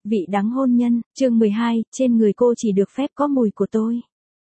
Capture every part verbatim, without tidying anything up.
Vị đắng hôn nhân, chương mười hai, trên người cô chỉ được phép có mùi của tôi.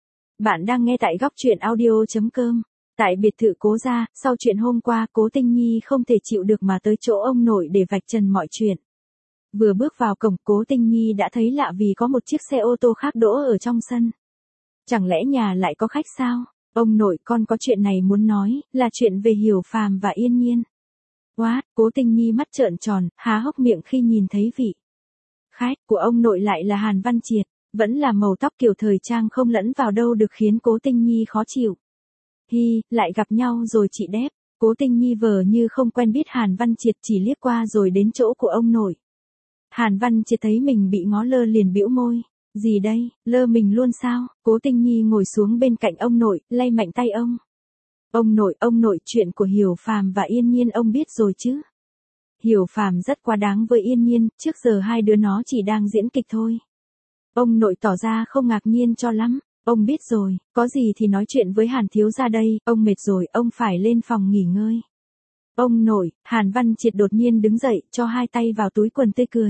Bạn đang nghe tại góc truyện audio chấm com. Tại biệt thự Cố gia, sau chuyện hôm qua, Cố Tinh Nhi không thể chịu được mà tới chỗ ông nội để vạch trần mọi chuyện. Vừa bước vào cổng, Cố Tinh Nhi đã thấy lạ vì có một chiếc xe ô tô khác đỗ ở trong sân. Chẳng lẽ nhà lại có khách sao? Ông nội, con có chuyện này muốn nói, là chuyện về Hiểu Phàm và Yên Nhiên. What? Cố Tinh Nhi mắt trợn tròn, há hốc miệng khi nhìn thấy vị khách của ông nội lại là Hàn Văn Triệt, vẫn là màu tóc kiểu thời trang không lẫn vào đâu được khiến Cố Tinh Nhi khó chịu. Hi, lại gặp nhau rồi chị Đép. Cố Tinh Nhi vờ như không quen biết Hàn Văn Triệt, chỉ liếc qua rồi đến chỗ của ông nội. Hàn Văn Triệt thấy mình bị ngó lơ liền bĩu môi. Gì đây, lơ mình luôn sao? Cố Tinh Nhi ngồi xuống bên cạnh ông nội, lay mạnh tay ông. Ông nội, ông nội, chuyện của Hiểu Phàm và Yên Nhiên ông biết rồi chứ? Hiểu Phàm rất quá đáng với Yên Nhiên, trước giờ hai đứa nó chỉ đang diễn kịch thôi. Ông nội tỏ ra không ngạc nhiên cho lắm. Ông biết rồi, có gì thì nói chuyện với Hàn thiếu gia đây, ông mệt rồi, ông phải lên phòng nghỉ ngơi. Ông nội, Hàn Văn Triệt đột nhiên đứng dậy, cho hai tay vào túi quần tươi cười.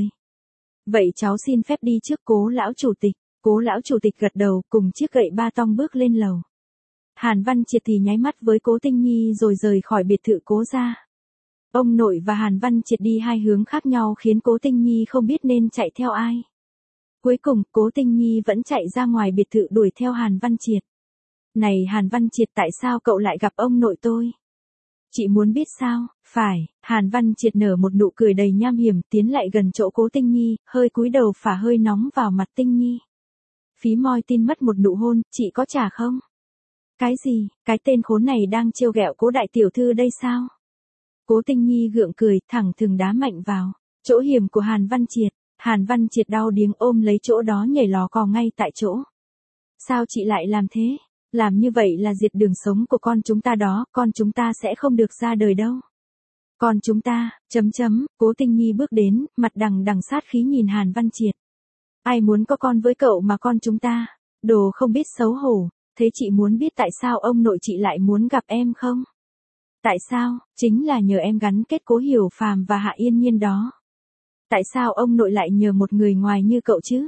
Vậy cháu xin phép đi trước Cố lão chủ tịch. Cố lão chủ tịch gật đầu, cùng chiếc gậy ba tong bước lên lầu. Hàn Văn Triệt thì nháy mắt với Cố Tinh Nhi rồi rời khỏi biệt thự Cố gia. Ông nội và Hàn Văn Triệt đi hai hướng khác nhau khiến Cố Tinh Nhi không biết nên chạy theo ai. Cuối cùng, Cố Tinh Nhi vẫn chạy ra ngoài biệt thự đuổi theo Hàn Văn Triệt. Này Hàn Văn Triệt, tại sao cậu lại gặp ông nội tôi? Chị muốn biết sao? Phải, Hàn Văn Triệt nở một nụ cười đầy nham hiểm, tiến lại gần chỗ Cố Tinh Nhi, hơi cúi đầu phả hơi nóng vào mặt Tinh Nhi. Phí moi tin mất một nụ hôn, chị có trả không? Cái gì, cái tên khốn này đang trêu ghẹo Cố đại tiểu thư đây sao? Cố Tinh Nhi gượng cười, thẳng thừng đá mạnh vào chỗ hiểm của Hàn Văn Triệt. Hàn Văn Triệt đau điếng ôm lấy chỗ đó nhảy lò cò ngay tại chỗ. Sao chị lại làm thế? Làm như vậy là diệt đường sống của con chúng ta đó, con chúng ta sẽ không được ra đời đâu. Con chúng ta, chấm chấm, Cố Tinh Nhi bước đến, mặt đằng đằng sát khí nhìn Hàn Văn Triệt. Ai muốn có con với cậu mà con chúng ta? Đồ không biết xấu hổ, thế chị muốn biết tại sao ông nội chị lại muốn gặp em không? Tại sao? Chính là nhờ em gắn kết Cố Hiểu Phàm và Hạ Yên Nhiên đó. Tại sao ông nội lại nhờ một người ngoài như cậu chứ?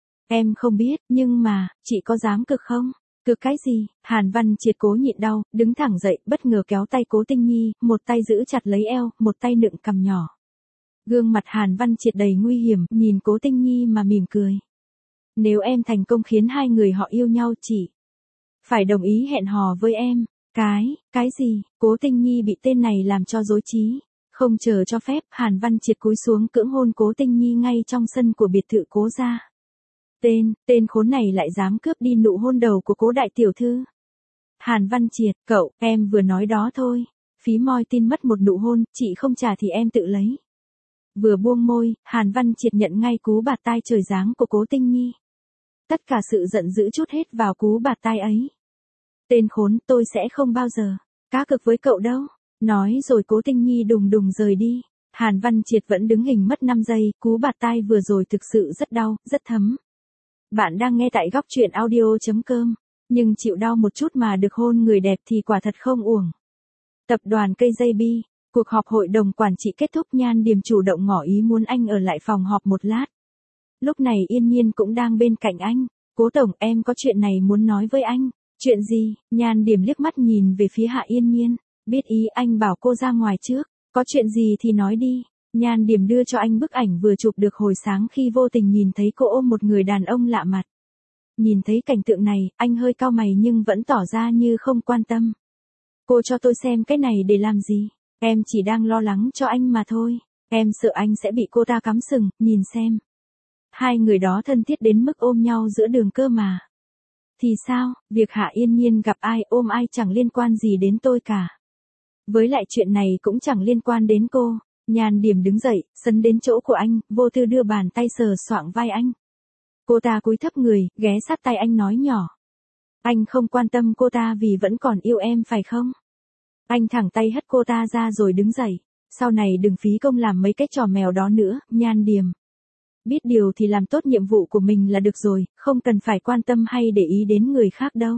Em không biết, nhưng mà, chị có dám cực không? Cực cái gì? Hàn Văn Triệt cố nhịn đau, đứng thẳng dậy, bất ngờ kéo tay Cố Tinh Nhi, một tay giữ chặt lấy eo, một tay nựng cằm nhỏ. Gương mặt Hàn Văn Triệt đầy nguy hiểm, nhìn Cố Tinh Nhi mà mỉm cười. Nếu em thành công khiến hai người họ yêu nhau, chị phải đồng ý hẹn hò với em. Cái, cái gì? Cố Tinh Nhi bị tên này làm cho rối trí. Không chờ cho phép, Hàn Văn Triệt cúi xuống cưỡng hôn Cố Tinh Nhi ngay trong sân của biệt thự Cố gia. Tên, tên khốn này lại dám cướp đi nụ hôn đầu của Cố đại tiểu thư. Hàn Văn Triệt, cậu, em vừa nói đó thôi. Phí moi tin mất một nụ hôn, chị không trả thì em tự lấy. Vừa buông môi, Hàn Văn Triệt nhận ngay cú bạt tai trời giáng của Cố Tinh Nhi. Tất cả sự giận dữ trút hết vào cú bạt tai ấy. Tên khốn, tôi sẽ không bao giờ cá cược với cậu đâu. Nói rồi Cố Tinh Nhi đùng đùng rời đi. Hàn Văn Triệt vẫn đứng hình mất năm giây, cú bạt tai vừa rồi thực sự rất đau, rất thấm. Bạn đang nghe tại góc truyện audio chấm com, nhưng chịu đau một chút mà được hôn người đẹp thì quả thật không uổng. Tập đoàn ca gi bê, cuộc họp hội đồng quản trị kết thúc, Nhan Điềm chủ động ngỏ ý muốn anh ở lại phòng họp một lát. Lúc này Yên Nhiên cũng đang bên cạnh anh. Cố tổng, em có chuyện này muốn nói với anh. Chuyện gì? Nhan Điềm liếc mắt nhìn về phía Hạ Yên Nhiên. Biết ý, anh bảo cô ra ngoài trước. Có chuyện gì thì nói đi. Nhan Điềm đưa cho anh bức ảnh vừa chụp được hồi sáng khi vô tình nhìn thấy cô ôm một người đàn ông lạ mặt. Nhìn thấy cảnh tượng này, anh hơi cau mày nhưng vẫn tỏ ra như không quan tâm. Cô cho tôi xem cái này để làm gì? Em chỉ đang lo lắng cho anh mà thôi. Em sợ anh sẽ bị cô ta cắm sừng, nhìn xem. Hai người đó thân thiết đến mức ôm nhau giữa đường cơ mà. Thì sao, việc Hạ Yên Nhiên gặp ai ôm ai chẳng liên quan gì đến tôi cả. Với lại chuyện này cũng chẳng liên quan đến cô. Nhan Điềm đứng dậy, sấn đến chỗ của anh, vô tư đưa bàn tay sờ soạng vai anh. Cô ta cúi thấp người, ghé sát tay anh nói nhỏ. Anh không quan tâm cô ta vì vẫn còn yêu em phải không? Anh thẳng tay hất cô ta ra rồi đứng dậy. Sau này đừng phí công làm mấy cái trò mèo đó nữa, Nhan Điềm. Biết điều thì làm tốt nhiệm vụ của mình là được rồi, không cần phải quan tâm hay để ý đến người khác đâu.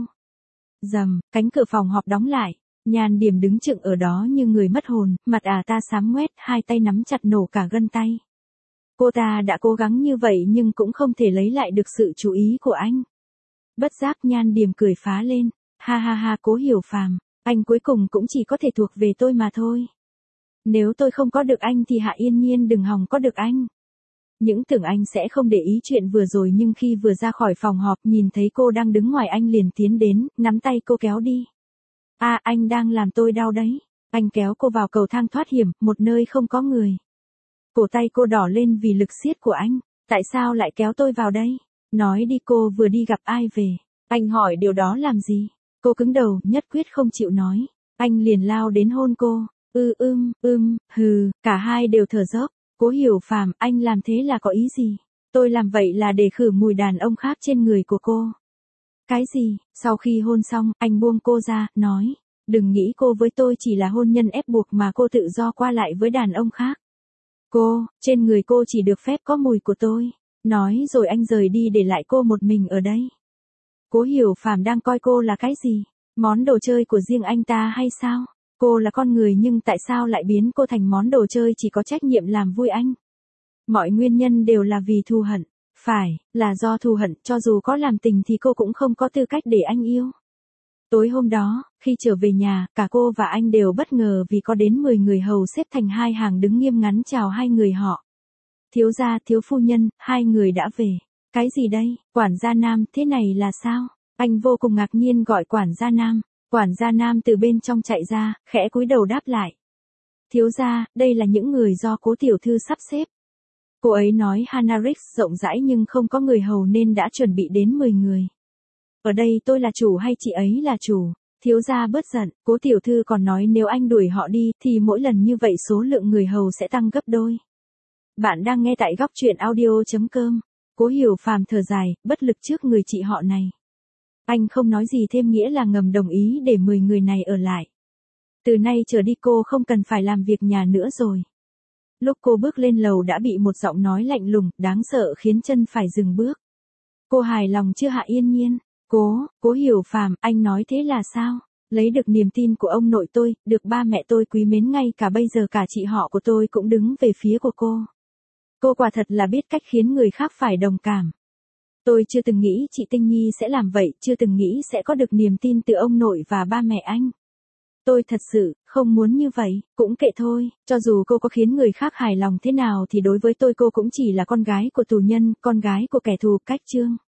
Rầm, cánh cửa phòng họp đóng lại. Nhan Điềm đứng chựng ở đó như người mất hồn, mặt à ta xám ngoét, hai tay nắm chặt nổ cả gân tay. Cô ta đã cố gắng như vậy nhưng cũng không thể lấy lại được sự chú ý của anh. Bất giác Nhan Điềm cười phá lên, ha ha ha Cố Hiểu Phàm, anh cuối cùng cũng chỉ có thể thuộc về tôi mà thôi. Nếu tôi không có được anh thì Hạ Yên Nhiên đừng hòng có được anh. Những tưởng anh sẽ không để ý chuyện vừa rồi nhưng khi vừa ra khỏi phòng họp nhìn thấy cô đang đứng ngoài anh liền tiến đến, nắm tay cô kéo đi. À anh đang làm tôi đau đấy. Anh kéo cô vào cầu thang thoát hiểm, một nơi không có người. Cổ tay cô đỏ lên vì lực siết của anh. Tại sao lại kéo tôi vào đây? Nói đi cô vừa đi gặp ai về? Anh hỏi điều đó làm gì? Cô cứng đầu, nhất quyết không chịu nói. Anh liền lao đến hôn cô. Ư ưm, ưm, hừ, cả hai đều thở dốc. Cố Hiểu Phàm, anh làm thế là có ý gì? Tôi làm vậy là để khử mùi đàn ông khác trên người của cô. Cái gì? Sau khi hôn xong, anh buông cô ra, nói. Đừng nghĩ cô với tôi chỉ là hôn nhân ép buộc mà cô tự do qua lại với đàn ông khác. Cô, trên người cô chỉ được phép có mùi của tôi. Nói rồi anh rời đi để lại cô một mình ở đây. Cố Hiểu Phàm đang coi cô là cái gì? Món đồ chơi của riêng anh ta hay sao? Cô là con người nhưng tại sao lại biến cô thành món đồ chơi chỉ có trách nhiệm làm vui anh? Mọi nguyên nhân đều là vì thù hận. Phải, là do thù hận, cho dù có làm tình thì cô cũng không có tư cách để anh yêu. Tối hôm đó, khi trở về nhà, cả cô và anh đều bất ngờ vì có đến mười người hầu xếp thành hai hàng đứng nghiêm ngắn chào hai người họ. Thiếu gia, thiếu phu nhân, hai người đã về. Cái gì đây? Quản gia Nam, thế này là sao? Anh vô cùng ngạc nhiên gọi quản gia Nam. Quản gia Nam từ bên trong chạy ra, khẽ cúi đầu đáp lại. Thiếu gia, đây là những người do Cố tiểu thư sắp xếp. Cô ấy nói Hanarix rộng rãi nhưng không có người hầu nên đã chuẩn bị đến mười người. Ở đây tôi là chủ hay chị ấy là chủ? Thiếu gia bớt giận, Cố tiểu thư còn nói nếu anh đuổi họ đi thì mỗi lần như vậy số lượng người hầu sẽ tăng gấp đôi. Bạn đang nghe tại góc truyện audio chấm com. Cố Hiểu Phàm thở dài, bất lực trước người chị họ này. Anh không nói gì thêm nghĩa là ngầm đồng ý để mười người này ở lại. Từ nay trở đi cô không cần phải làm việc nhà nữa rồi. Lúc cô bước lên lầu đã bị một giọng nói lạnh lùng, đáng sợ khiến chân phải dừng bước. Cô hài lòng chưa Hạ Yên Nhiên? Cố, Cố Hiểu Phàm, anh nói thế là sao? Lấy được niềm tin của ông nội tôi, được ba mẹ tôi quý mến ngay cả bây giờ cả chị họ của tôi cũng đứng về phía của cô. Cô quả thật là biết cách khiến người khác phải đồng cảm. Tôi chưa từng nghĩ chị Tinh Nhi sẽ làm vậy, chưa từng nghĩ sẽ có được niềm tin từ ông nội và ba mẹ anh. Tôi thật sự, không muốn như vậy, cũng kệ thôi, cho dù cô có khiến người khác hài lòng thế nào thì đối với tôi cô cũng chỉ là con gái của tù nhân, con gái của kẻ thù, cách chương.